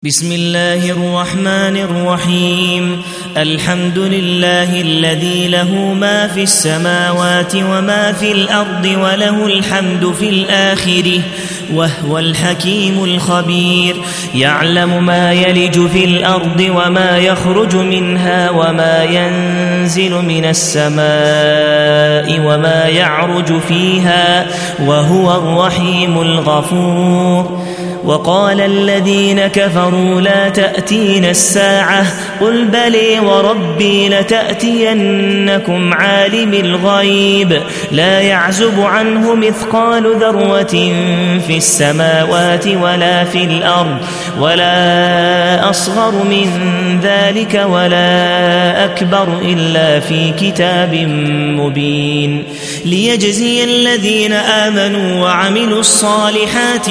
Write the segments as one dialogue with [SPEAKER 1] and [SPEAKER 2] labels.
[SPEAKER 1] بسم الله الرحمن الرحيم. الحمد لله الذي له ما في السماوات وما في الأرض وله الحمد في الآخرة وهو الحكيم الخبير. يعلم ما يلج في الأرض وما يخرج منها وما ينزل من السماء وما يعرج فيها وهو الرحيم الغفور. وقال الذين كفروا لا تأتين الساعة قل بلي وربي لتأتينكم عالم الغيب لا يعزب عنه مثقال ذرة في السماوات ولا في الأرض ولا أصغر من ذلك ولا أكبر إلا في كتاب مبين ليجزي الذين آمنوا وعملوا الصالحات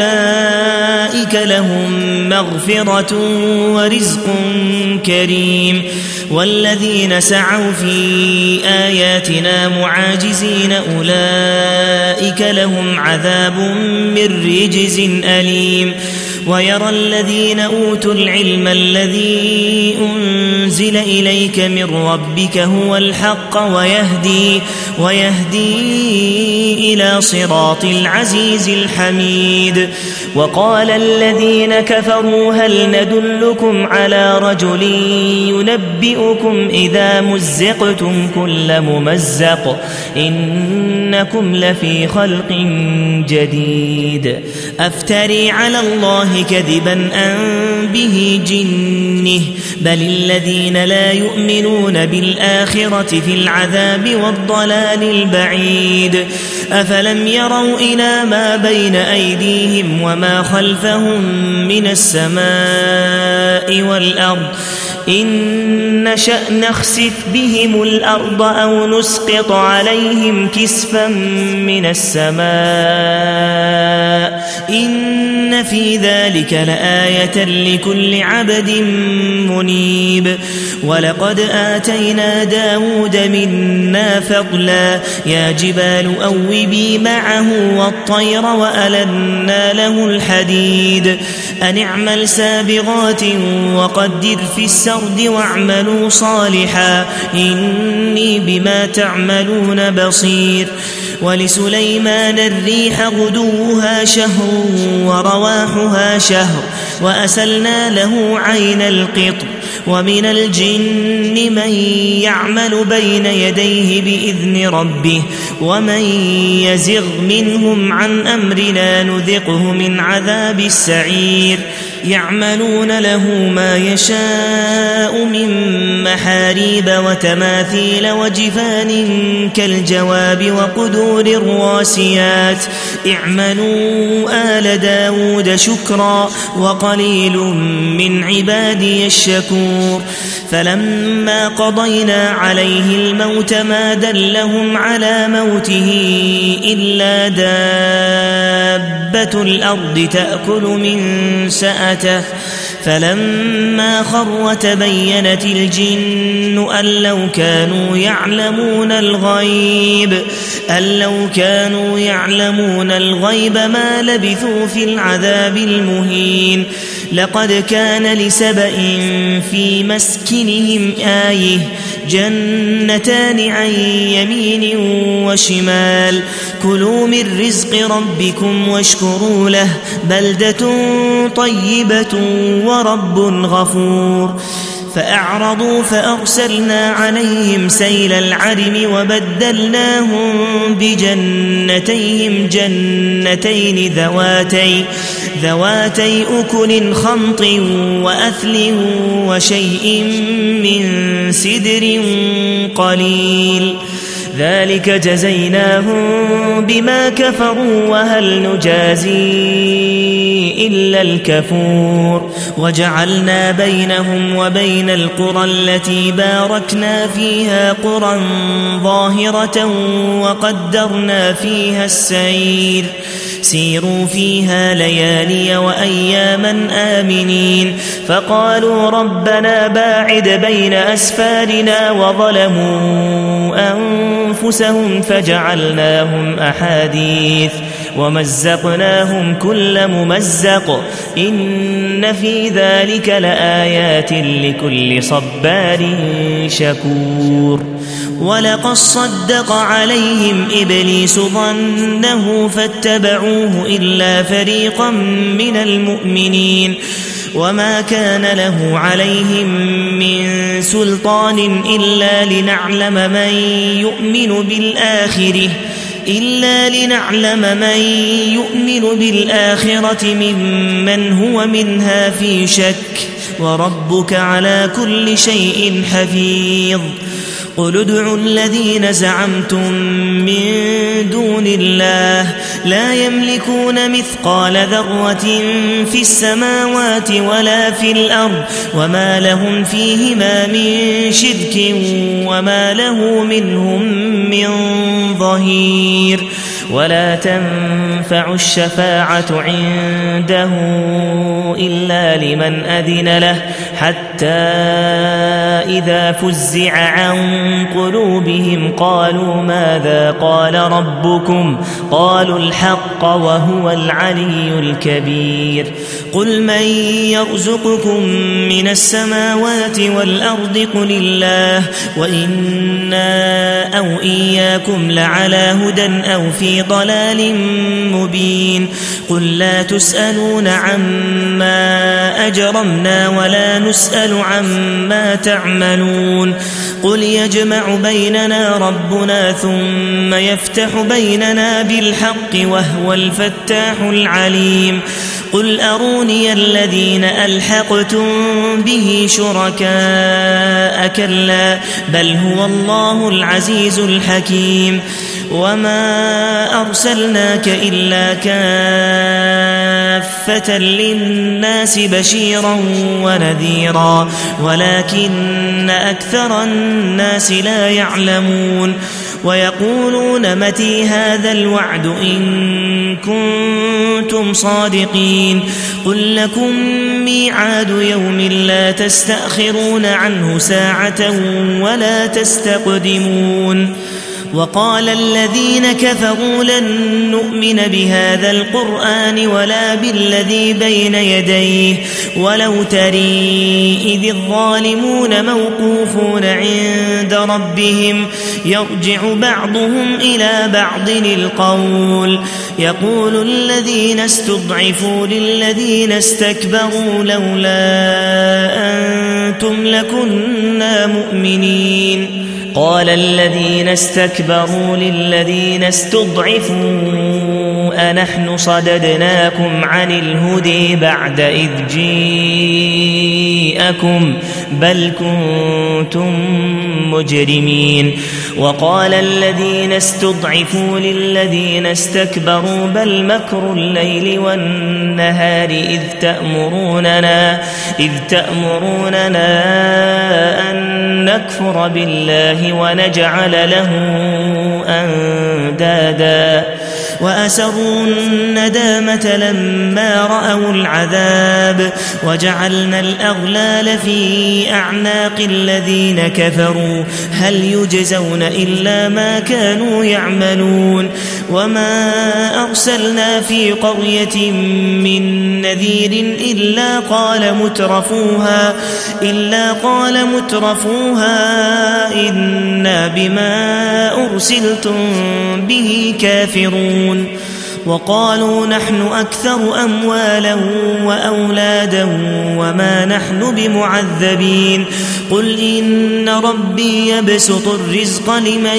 [SPEAKER 1] أولئك لهم مغفرة ورزق كريم. والذين سعوا في آياتنا معاجزين أولئك لهم عذاب من رجز أليم. ويرى الذين أوتوا العلم الذي أنزل إليك من ربك هو الحق ويهدي إلى صراط العزيز الحميد. وقال الذين كفروا هل ندلكم على رجل ينبئكم إذا مزقتم كل ممزق إنكم لفي خلق جديد أفتري على الله كذبا أم به جنه بل الذين لا يؤمنون بالآخرة في العذاب والضلال البعيد. أفلم يروا إلى ما بين أيديهم وما خلفهم من السماء والأرض إن نشأ نخسف بهم الأرض أو نسقط عليهم كسفا من السماء إن في ذلك لآية لكل عبد منيب. ولقد آتينا داود منا فضلا يا جبال أوبي معه والطير وألنا له الحديد أن اعمل سابغات وقدر في السرد واعملوا صالحا إني بما تعملون بصير. ولسليمان الريح غدوها شهر ورواحها شهر وأسلنا له عين القطر. ومن الجن من يعمل بين يديه بإذن ربه ومن يزغ منهم عن أمرنا نذقه من عذاب السعير. يعملون له ما يشاء من محاريب وتماثيل وجفان كالجواب وقدور الراسيات اعملوا آل داود شكرا وقليل من عبادي الشكور. فلما قضينا عليه الموت ما دلهم على موته إلا دابة الأرض تأكل من سأته فلما خر تبينت الجن أن لو كانوا يعلمون الغيب ما لبثوا في العذاب المهين. لقد كان لسبإ في مسكنهم آية جنتان عن يمين وشمال كلوا من رزق ربكم واشكروا له بلدة طيبة ورب غفور. فأعرضوا فأرسلنا عليهم سيل العرم وبدلناهم بجنتيهم جنتين ذواتي أكل خمط وأثل وشيء من سدر قليل ذلك جزيناهم بما كفروا وهل نجازي إلا الكفور. وجعلنا بينهم وبين القرى التي باركنا فيها قرى ظاهرة وقدرنا فيها السير سيروا فيها ليالي وأياما آمنين. فقالوا ربنا باعد بين أسفارنا وظلموا أنفسهم فجعلناهم أحاديث ومزقناهم كل ممزق إن في ذلك لآيات لكل صبار شكور ولقد صدق عليهم إبليس ظنه فاتبعوه إلا فريقا من المؤمنين وما كان له عليهم من سلطان إلا لنعلم من يؤمن بالآخرة ممن هو منها في شك وربك على كل شيء حفيظ قل ادعوا الذين زعمتم من دون الله لا يملكون مثقال ذرة في السماوات ولا في الأرض وما لهم فيهما من شرك وما له منهم من ظهير ولا تنفع الشفاعة عنده إلا لمن أذن له حتى إذا فزع عن قلوبهم قالوا ماذا قال ربكم قالوا الحق وهو العلي الكبير قل من يرزقكم من السماوات والأرض قل الله وإنا أو إياكم لعلى هدى أو في ضلال مبين قل لا تسألون عما أجرمنا ولا نسأل عما تعملون قل يجمع بيننا ربنا ثم يفتح بيننا بالحق وهو الفتاح العليم قل أروني الذين ألحقتم به شركاء كلا بل هو الله العزيز الحكيم وما أرسلناك إلا كافة للناس بشيرا ونذيرا ولكن أكثر الناس لا يعلمون ويقولون متى هذا الوعد إن كنتم صادقين قل لكم ميعاد يوم لا تستأخرون عنه ساعة ولا تستقدمون وقال الذين كفروا لن نؤمن بهذا القرآن ولا بالذي بين يديه ولو ترى إذ الظالمون موقوفون عند ربهم يرجع بعضهم إلى بعض القول يقول الذين استضعفوا للذين استكبروا لولا أنتم لكنا مؤمنين قال الذين استكبروا للذين استضعفوا أنحن صددناكم عن الهدى بعد إذ جاءكم بل كنتم مجرمين وقال الذين استضعفوا للذين استكبروا بل مكر الليل والنهار إذ تأمروننا أن نكفر بالله ونجعل له أندادا وأسروا الندامة لما رأوا العذاب وجعلنا الأغلال في أعناق الذين كفروا هل يجزون إلا ما كانوا يعملون وما أرسلنا في قرية من نذير إلا قال مترفوها إنا بما أرسلتم به كافرون وقالوا نحن أكثر أموالا وأولادا وما نحن بمعذبين قل إن ربي يبسط الرزق لمن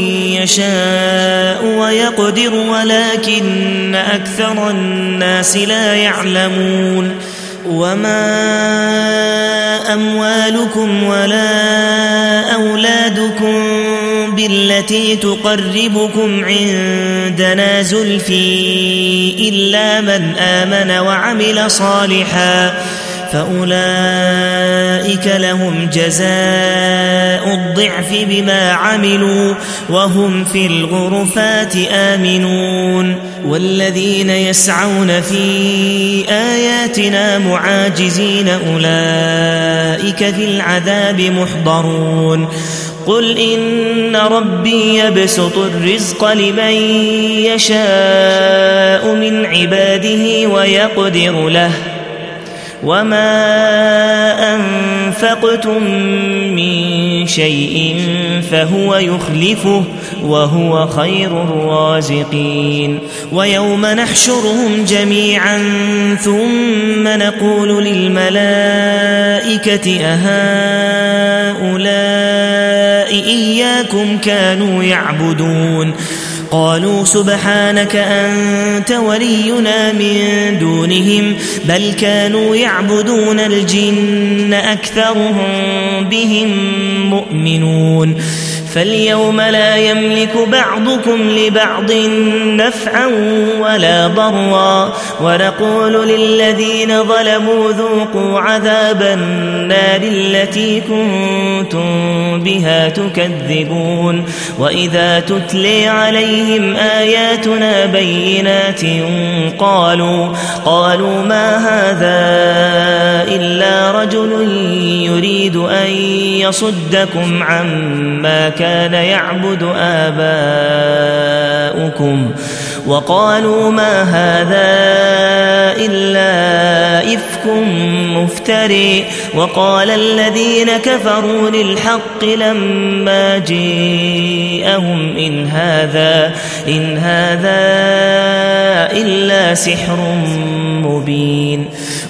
[SPEAKER 1] يشاء ويقدر ولكن أكثر الناس لا يعلمون وما أموالكم ولا أولادكم بالتي تقربكم عندنا زلفي إلا من آمن وعمل صالحا فأولئك لهم جزاء الضعف بما عملوا وهم في الغرفات آمنون والذين يسعون في آياتنا معاجزين أولئك في العذاب محضرون قل إن ربي يبسط الرزق لمن يشاء من عباده ويقدر له وما أنفقتم من شيء فهو يخلفه وهو خير الرازقين ويوم نحشرهم جميعا ثم نقول للملائكة أهؤلاء إياكم كانوا يعبدون قالوا سبحانك أنت ولينا من دونهم بل كانوا يعبدون الجن أكثرهم بهم مؤمنون فاليوم لا يملك بعضكم لبعض نفعا ولا ضرا ونقول للذين ظلموا ذوقوا عذاب النار التي كنتم بها تكذبون وإذا تتلي عليهم آياتنا بينات قالوا ما هذا إلا رجل يريد أن يصدكم عما كان يعبد آباؤكم وقالوا ما هذا إلا إفك مفتري وقال الذين كفروا للحق لما جاءهم إن هذا إلا سحر مبين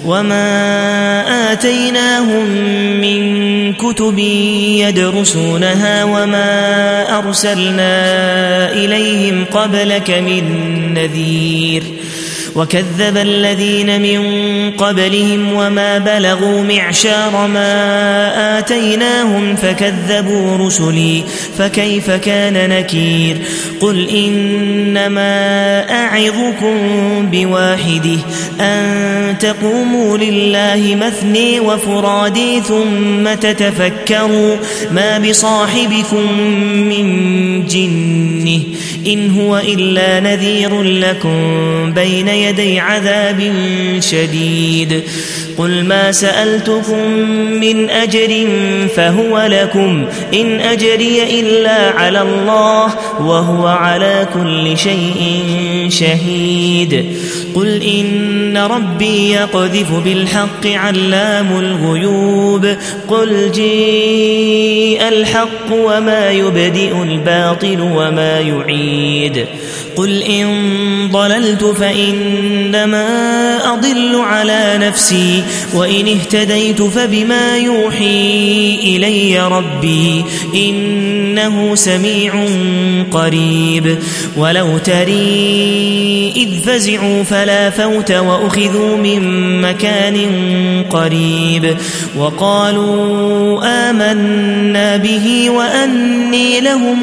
[SPEAKER 1] وما آتيناهم من كتب يدرسونها وما أرسلنا إليهم قبلك من نذير وكذب الذين من قبلهم وما بلغوا معشار ما آتيناهم فكذبوا رسلي فكيف كان نكير قل إنما أعظكم بواحده أن تقوموا لله مثني وفرادي ثم تتفكروا ما بصاحبكم من جنه إن هو إلا نذير لكم بين يدي عذاب شديد قل ما سألتكم من أجر فهو لكم إن أجري إلا على الله وهو على كل شيء شهيد قل إن ربي يقذف بالحق علام الغيوب قل جاء الحق وما يبدئ الباطل وما يعيد قل إن ضللت فإنما أضل على نفسي وإن اهتديت فبما يوحي إلي ربي إنه سميع قريب ولو تري إذ فزعوا فلا فوت وأخذوا من مكان قريب وقالوا آمنا به وأني لهم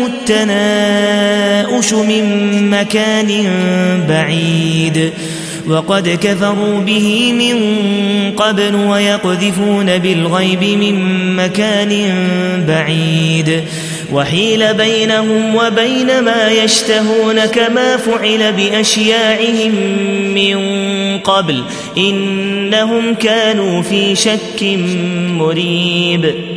[SPEAKER 1] التناؤش من مكان بعيد وقد كفروا به من قبل ويقذفون بالغيب من مكان بعيد وحيل بينهم وبين ما يشتهون كما فعل بأشياعهم من قبل إنهم كانوا في شك مريب